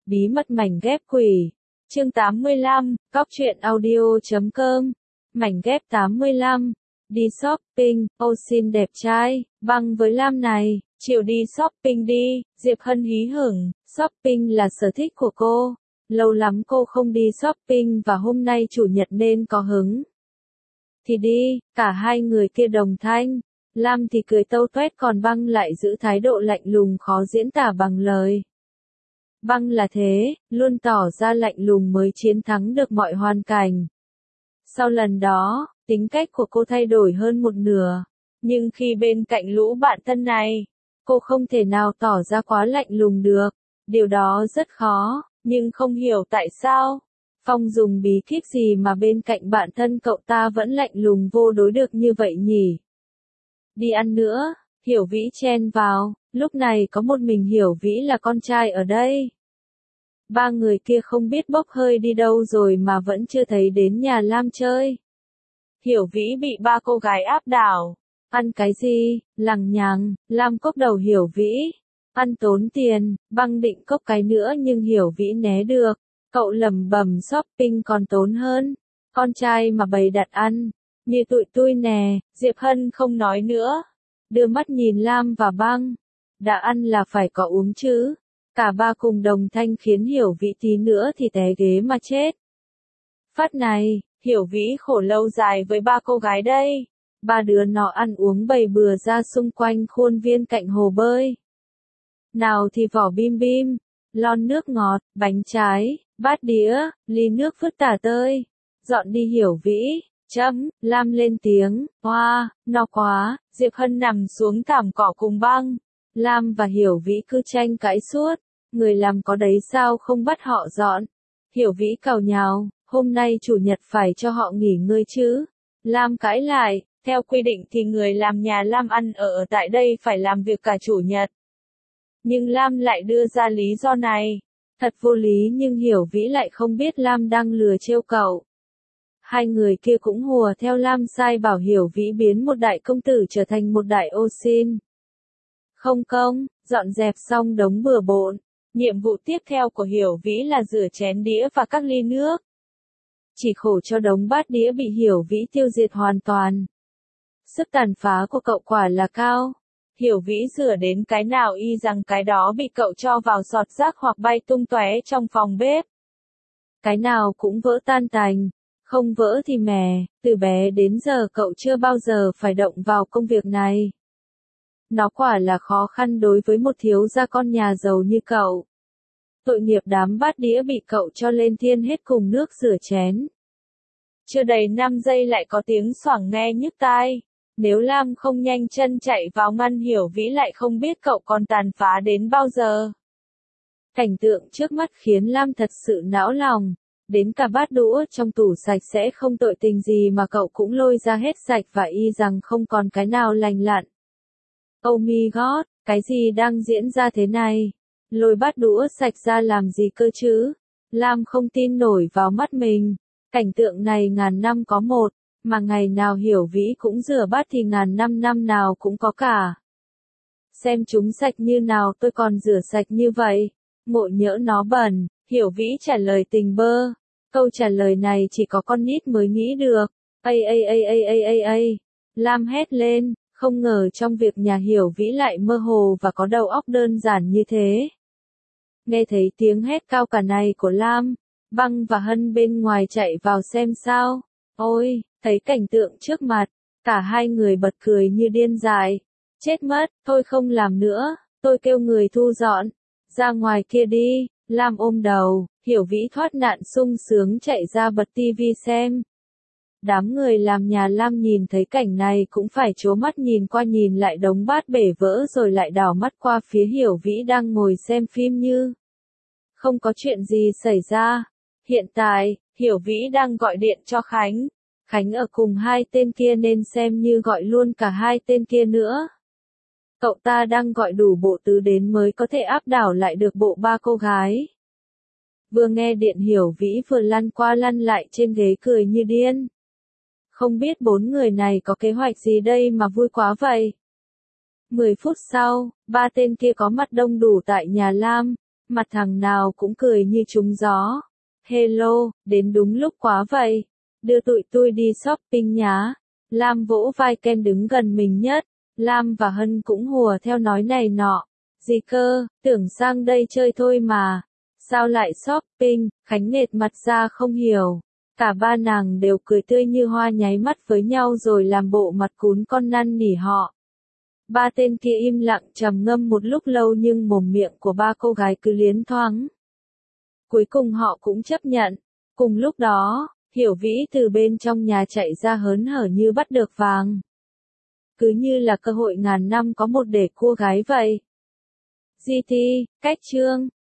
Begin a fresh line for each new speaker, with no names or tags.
Bí mật mảnh ghép quỷ. Chương 85, Cóc truyện audio.com. Mảnh ghép 85. Đi shopping, ô xin đẹp trai, băng với Lam này, chịu đi shopping đi, Diệp Hân hí hửng, shopping là sở thích của cô. Lâu lắm cô không đi shopping và hôm nay chủ nhật nên có hứng. Thì đi, cả hai người kia đồng thanh. Lam thì cười tâu tuét còn băng lại giữ thái độ lạnh lùng khó diễn tả bằng lời. Băng là thế, luôn tỏ ra lạnh lùng mới chiến thắng được mọi hoàn cảnh. Sau lần đó, tính cách của cô thay đổi hơn một nửa. Nhưng khi bên cạnh lũ bạn thân này, cô không thể nào tỏ ra quá lạnh lùng được. Điều đó rất khó, nhưng không hiểu tại sao. Phong dùng bí kíp gì mà bên cạnh bạn thân cậu ta vẫn lạnh lùng vô đối được như vậy nhỉ? Đi ăn nữa, Hiểu Vĩ chen vào, lúc này có một mình Hiểu Vĩ là con trai ở đây. Ba người kia không biết bốc hơi đi đâu rồi mà vẫn chưa thấy đến nhà Lam chơi. Hiểu Vĩ bị ba cô gái áp đảo. Ăn cái gì, lằng nhằng, Lam cốc đầu Hiểu Vĩ. Ăn tốn tiền, băng định cốc cái nữa nhưng Hiểu Vĩ né được. Cậu lẩm bẩm shopping còn tốn hơn. Con trai mà bày đặt ăn. Như tụi tôi nè, Diệp Hân không nói nữa. Đưa mắt nhìn Lam và băng. Đã ăn là phải có uống chứ. Cả ba cùng đồng thanh khiến Hiểu Vĩ tí nữa thì té ghế mà chết. Phát này, Hiểu Vĩ khổ lâu dài với ba cô gái đây. Ba đứa nó ăn uống bày bừa ra xung quanh khuôn viên cạnh hồ bơi. Nào thì vỏ bim bim, lon nước ngọt, bánh trái, bát đĩa, ly nước vứt tả tơi. Dọn đi Hiểu Vĩ. Lam lên tiếng, hoa, no quá, Diệp Hân nằm xuống thảm cỏ cùng băng. Lam và Hiểu Vĩ cứ tranh cãi suốt, người làm có đấy sao không bắt họ dọn. Hiểu Vĩ càu nhào, hôm nay chủ nhật phải cho họ nghỉ ngơi chứ. Lam cãi lại, theo quy định thì người làm nhà Lam ăn ở tại đây phải làm việc cả chủ nhật. Nhưng Lam lại đưa ra lý do này. Thật vô lý nhưng Hiểu Vĩ lại không biết Lam đang lừa trêu cậu. Hai người kia cũng hùa theo Lam sai bảo Hiểu Vĩ biến một đại công tử trở thành một đại ô xin. Không công, dọn dẹp xong đống bừa bộn. Nhiệm vụ tiếp theo của Hiểu Vĩ là rửa chén đĩa và các ly nước. Chỉ khổ cho đống bát đĩa bị Hiểu Vĩ tiêu diệt hoàn toàn. Sức tàn phá của cậu quả là cao. Hiểu Vĩ rửa đến cái nào y rằng cái đó bị cậu cho vào sọt rác hoặc bay tung tóe trong phòng bếp. Cái nào cũng vỡ tan tành. Không vỡ thì mè, từ bé đến giờ cậu chưa bao giờ phải động vào công việc này. Nó quả là khó khăn đối với một thiếu gia con nhà giàu như cậu. Tội nghiệp đám bát đĩa bị cậu cho lên thiên hết cùng nước rửa chén. Chưa đầy 5 giây lại có tiếng xoảng nghe nhức tai. Nếu Lam không nhanh chân chạy vào ngăn Hiểu Vĩ lại không biết cậu còn tàn phá đến bao giờ. Cảnh tượng trước mắt khiến Lam thật sự não lòng. Đến cả bát đũa trong tủ sạch sẽ không tội tình gì mà cậu cũng lôi ra hết sạch và y rằng không còn cái nào lành lặn. Oh my god, cái gì đang diễn ra thế này? Lôi bát đũa sạch ra làm gì cơ chứ? Lam không tin nổi vào mắt mình. Cảnh tượng này ngàn năm có một, mà ngày nào Hiểu Vĩ cũng rửa bát thì ngàn năm năm nào cũng có cả. Xem chúng sạch như nào tôi còn rửa sạch như vậy. Ngộ nhỡ nó bẩn, Hiểu Vĩ trả lời tình bơ. Câu trả lời này chỉ có con nít mới nghĩ được. Lam hét lên, không ngờ trong việc nhà Hiểu Vĩ lại mơ hồ và có đầu óc đơn giản như thế. Nghe thấy tiếng hét cao cả này của Lam, Băng và Hân bên ngoài chạy vào xem sao. Ôi, thấy cảnh tượng trước mặt, cả hai người bật cười như điên dại. Chết mất, thôi không làm nữa, tôi kêu người thu dọn. Ra ngoài kia đi, Lam ôm đầu, Hiểu Vĩ thoát nạn sung sướng chạy ra bật tivi xem. Đám người làm nhà Lam nhìn thấy cảnh này cũng phải trố mắt nhìn qua nhìn lại đống bát bể vỡ rồi lại đảo mắt qua phía Hiểu Vĩ đang ngồi xem phim như không có chuyện gì xảy ra. Hiện tại, Hiểu Vĩ đang gọi điện cho Khánh. Khánh ở cùng hai tên kia nên xem như gọi luôn cả hai tên kia nữa. Cậu ta đang gọi đủ bộ tứ đến mới có thể áp đảo lại được bộ ba cô gái. Vừa nghe điện Hiểu Vĩ vừa lăn qua lăn lại trên ghế cười như điên. Không biết bốn người này có kế hoạch gì đây mà vui quá vậy. 10 phút sau, ba tên kia có mặt đông đủ tại nhà Lam. Mặt thằng nào cũng cười như trúng gió. Hello, đến đúng lúc quá vậy. Đưa tụi tôi đi shopping nhá. Lam vỗ vai Ken đứng gần mình nhất. Lam và Hân cũng hùa theo nói này nọ. Gì cơ, tưởng sang đây chơi thôi mà. Sao lại shopping, Khánh nghệt mặt ra không hiểu. Cả ba nàng đều cười tươi như hoa nháy mắt với nhau rồi làm bộ mặt cún con năn nỉ họ. Ba tên kia im lặng trầm ngâm một lúc lâu nhưng mồm miệng của ba cô gái cứ liến thoáng. Cuối cùng họ cũng chấp nhận. Cùng lúc đó, Hiểu Vĩ từ bên trong nhà chạy ra hớn hở như bắt được vàng. Cứ như là cơ hội ngàn năm có một để cua gái vậy. GT, cách chương.